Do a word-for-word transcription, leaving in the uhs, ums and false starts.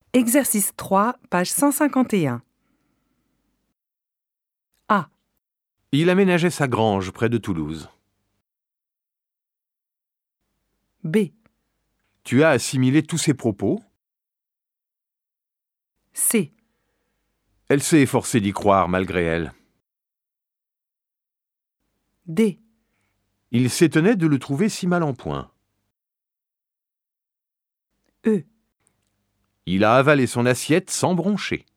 Exercice trois, page cent cinquante et un. A. Il aménageait sa grange près de Toulouse. B. Tu as assimilé tous ses propos? C. Elle s'est efforcée d'y croire malgré elle. D. Il s'étonnait de le trouver si mal en point. E. Il a avalé son assiette sans broncher.